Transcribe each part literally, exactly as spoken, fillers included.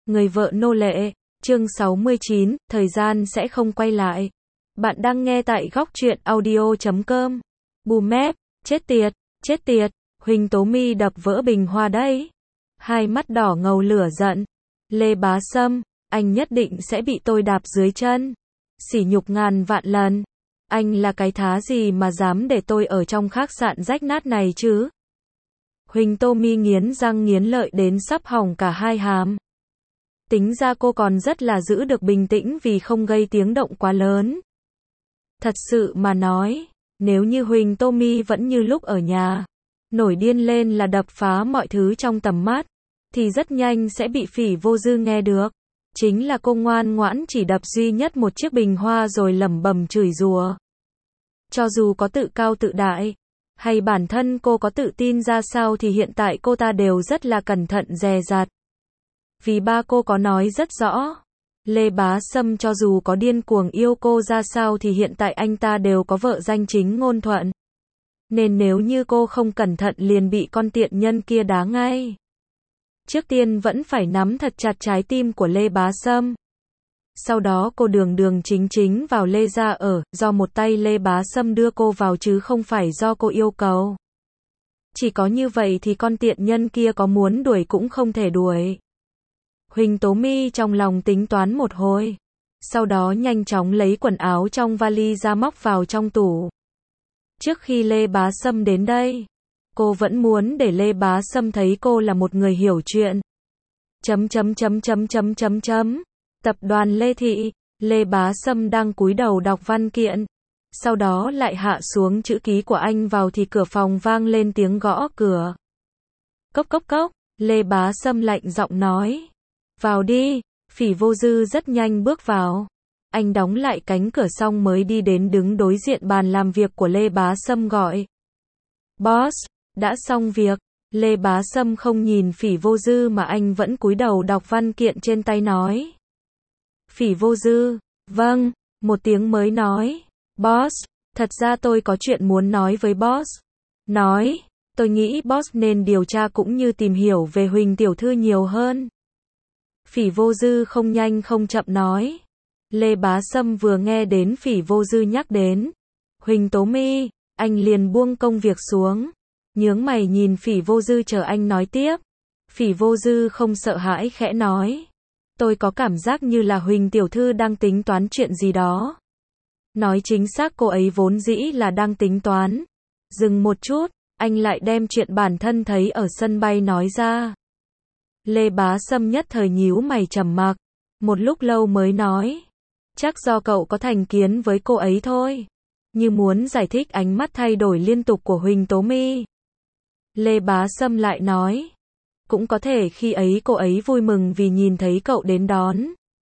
Người vợ nô lệ, chương sáu mươi chín, thời gian sẽ không quay lại. Bạn đang nghe tại góc truyện audio chấm com. Bù mép, chết tiệt, chết tiệt, Huỳnh Tố Mi đập vỡ bình hoa đấy. Hai mắt đỏ ngầu lửa giận. Lê Bá Sâm, anh nhất định sẽ bị tôi đạp dưới chân. Sỉ nhục ngàn vạn lần. Anh là cái thá gì mà dám để tôi ở trong khách sạn rách nát này chứ? Huỳnh Tố Mi nghiến răng nghiến lợi đến sắp hỏng cả hai hàm. Tính ra cô còn rất là giữ được bình tĩnh vì không gây tiếng động quá lớn. Thật sự mà nói, nếu như Huỳnh Tố Mi vẫn như lúc ở nhà, nổi điên lên là đập phá mọi thứ trong tầm mắt, thì rất nhanh sẽ bị Phỉ Vô Dư nghe được. Chính là cô ngoan ngoãn chỉ đập duy nhất một chiếc bình hoa rồi lẩm bẩm chửi rủa. Cho dù có tự cao tự đại, hay bản thân cô có tự tin ra sao thì hiện tại cô ta đều rất là cẩn thận dè dặt. Vì ba cô có nói rất rõ, Lê Bá Sâm cho dù có điên cuồng yêu cô ra sao thì hiện tại anh ta đều có vợ danh chính ngôn thuận. Nên nếu như cô không cẩn thận liền bị con tiện nhân kia đá ngay. Trước tiên vẫn phải nắm thật chặt trái tim của Lê Bá Sâm. Sau đó cô đường đường chính chính vào Lê gia ở, do một tay Lê Bá Sâm đưa cô vào chứ không phải do cô yêu cầu. Chỉ có như vậy thì con tiện nhân kia có muốn đuổi cũng không thể đuổi. Huỳnh Tố Mi trong lòng tính toán một hồi. Sau đó nhanh chóng lấy quần áo trong vali ra móc vào trong tủ. Trước khi Lê Bá Sâm đến đây, cô vẫn muốn để Lê Bá Sâm thấy cô là một người hiểu chuyện. Chấm chấm chấm chấm chấm chấm chấm. Tập đoàn Lê Thị, Lê Bá Sâm đang cúi đầu đọc văn kiện. Sau đó lại hạ xuống chữ ký của anh vào thì cửa phòng vang lên tiếng gõ cửa. Cốc cốc cốc, Lê Bá Sâm lạnh giọng nói. Vào đi, Phỉ Vô Dư rất nhanh bước vào. Anh đóng lại cánh cửa xong mới đi đến đứng đối diện bàn làm việc của Lê Bá Sâm gọi. Boss, đã xong việc. Lê Bá Sâm không nhìn Phỉ Vô Dư mà anh vẫn cúi đầu đọc văn kiện trên tay nói. Phỉ Vô Dư, vâng, một tiếng mới nói. Boss, thật ra tôi có chuyện muốn nói với boss. Nói, tôi nghĩ boss nên điều tra cũng như tìm hiểu về Huỳnh tiểu thư nhiều hơn. Phỉ Vô Dư không nhanh không chậm nói. Lê Bá Sâm vừa nghe đến Phỉ Vô Dư nhắc đến Huỳnh Tố Mi, anh liền buông công việc xuống, nhướng mày nhìn Phỉ Vô Dư chờ anh nói tiếp. Phỉ Vô Dư không sợ hãi khẽ nói. Tôi có cảm giác như là Huỳnh tiểu thư đang tính toán chuyện gì đó. Nói chính xác cô ấy vốn dĩ là đang tính toán. Dừng một chút, anh lại đem chuyện bản thân thấy ở sân bay nói ra. Lê Bá Sâm nhất thời nhíu mày trầm mặc, một lúc lâu mới nói. Chắc do cậu có thành kiến với cô ấy thôi. Như muốn giải thích ánh mắt thay đổi liên tục của Huỳnh Tố Mi. Lê Bá Sâm lại nói. Cũng có thể khi ấy cô ấy vui mừng vì nhìn thấy cậu đến đón.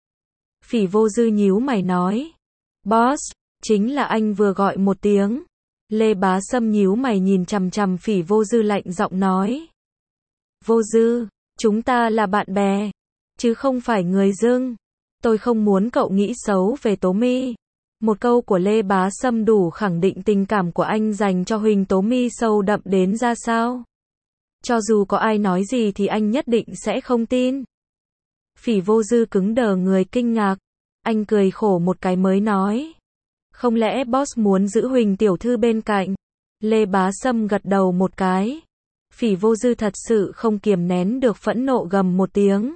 Phỉ Vô Dư nhíu mày nói. Boss, chính là anh vừa gọi một tiếng. Lê Bá Sâm nhíu mày nhìn chằm chằm Phỉ Vô Dư lạnh giọng nói. Vô Dư, chúng ta là bạn bè, chứ không phải người dưng. Tôi không muốn cậu nghĩ xấu về Tố Mi. Một câu của Lê Bá Sâm đủ khẳng định tình cảm của anh dành cho Huỳnh Tố Mi sâu đậm đến ra sao. Cho dù có ai nói gì thì anh nhất định sẽ không tin. Phỉ Vô Dư cứng đờ người kinh ngạc. Anh cười khổ một cái mới nói. Không lẽ boss muốn giữ Huỳnh tiểu thư bên cạnh? Lê Bá Sâm gật đầu một cái. Phỉ Vô Dư thật sự không kiềm nén được phẫn nộ gầm một tiếng.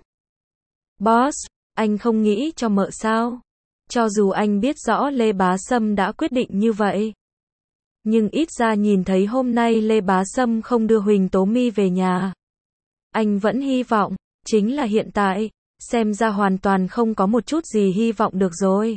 Boss, anh không nghĩ cho mợ sao? Cho dù anh biết rõ Lê Bá Sâm đã quyết định như vậy. Nhưng ít ra nhìn thấy hôm nay Lê Bá Sâm không đưa Huỳnh Tố Mi về nhà. Anh vẫn hy vọng, chính là hiện tại, xem ra hoàn toàn không có một chút gì hy vọng được rồi.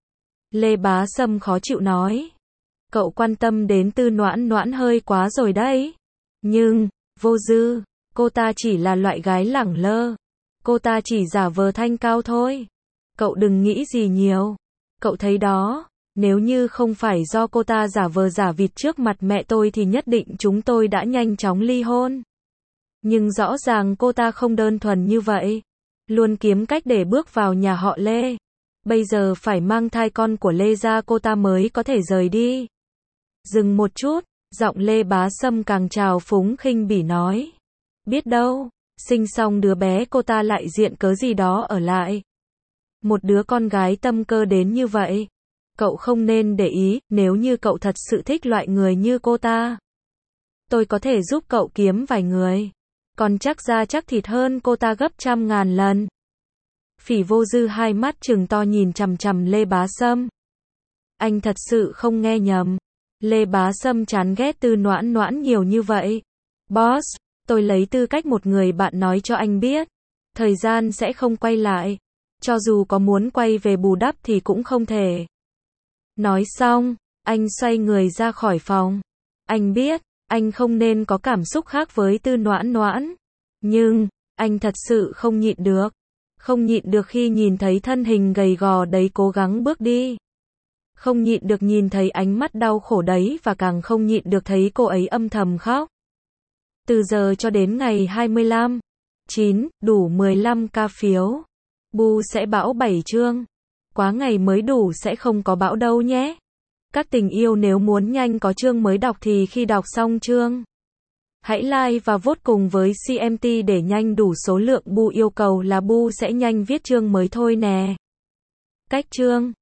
Lê Bá Sâm khó chịu nói. Cậu quan tâm đến Tư Noãn Noãn hơi quá rồi đấy. Nhưng, Vô Dư, cô ta chỉ là loại gái lẳng lơ. Cô ta chỉ giả vờ thanh cao thôi. Cậu đừng nghĩ gì nhiều. Cậu thấy đó, nếu như không phải do cô ta giả vờ giả vịt trước mặt mẹ tôi thì nhất định chúng tôi đã nhanh chóng ly hôn. Nhưng rõ ràng cô ta không đơn thuần như vậy. Luôn kiếm cách để bước vào nhà họ Lê. Bây giờ phải mang thai con của Lê gia cô ta mới có thể rời đi. Dừng một chút, giọng Lê Bá Sâm càng trào phúng khinh bỉ nói. Biết đâu, Sinh xong đứa bé cô ta lại diện cớ gì đó ở lại. Một đứa con gái tâm cơ đến như vậy. Cậu không nên để ý, nếu như cậu thật sự thích loại người như cô ta. Tôi có thể giúp cậu kiếm vài người. Còn chắc da chắc thịt hơn cô ta gấp trăm ngàn lần. Phỉ Vô Dư hai mắt trừng to nhìn chằm chằm Lê Bá Sâm. Anh thật sự không nghe nhầm. Lê Bá Sâm chán ghét Tư Noãn Noãn nhiều như vậy. Boss, tôi lấy tư cách một người bạn nói cho anh biết. Thời gian sẽ không quay lại. Cho dù có muốn quay về bù đắp thì cũng không thể. Nói xong, anh xoay người ra khỏi phòng. Anh biết, anh không nên có cảm xúc khác với Tư Noãn Noãn. Nhưng, anh thật sự không nhịn được. Không nhịn được khi nhìn thấy thân hình gầy gò đấy cố gắng bước đi. Không nhịn được nhìn thấy ánh mắt đau khổ đấy và càng không nhịn được thấy cô ấy âm thầm khóc. Từ giờ cho đến ngày hai mươi lăm, chín, đủ mười lăm ca phiếu. Bu sẽ bão bảy chương. Quá ngày mới đủ sẽ không có bão đâu nhé. Các tình yêu nếu muốn nhanh có chương mới đọc thì khi đọc xong chương. Hãy like và vote cùng với xê em tê để nhanh đủ số lượng. Bu yêu cầu là Bu sẽ nhanh viết chương mới thôi nè. Cách chương.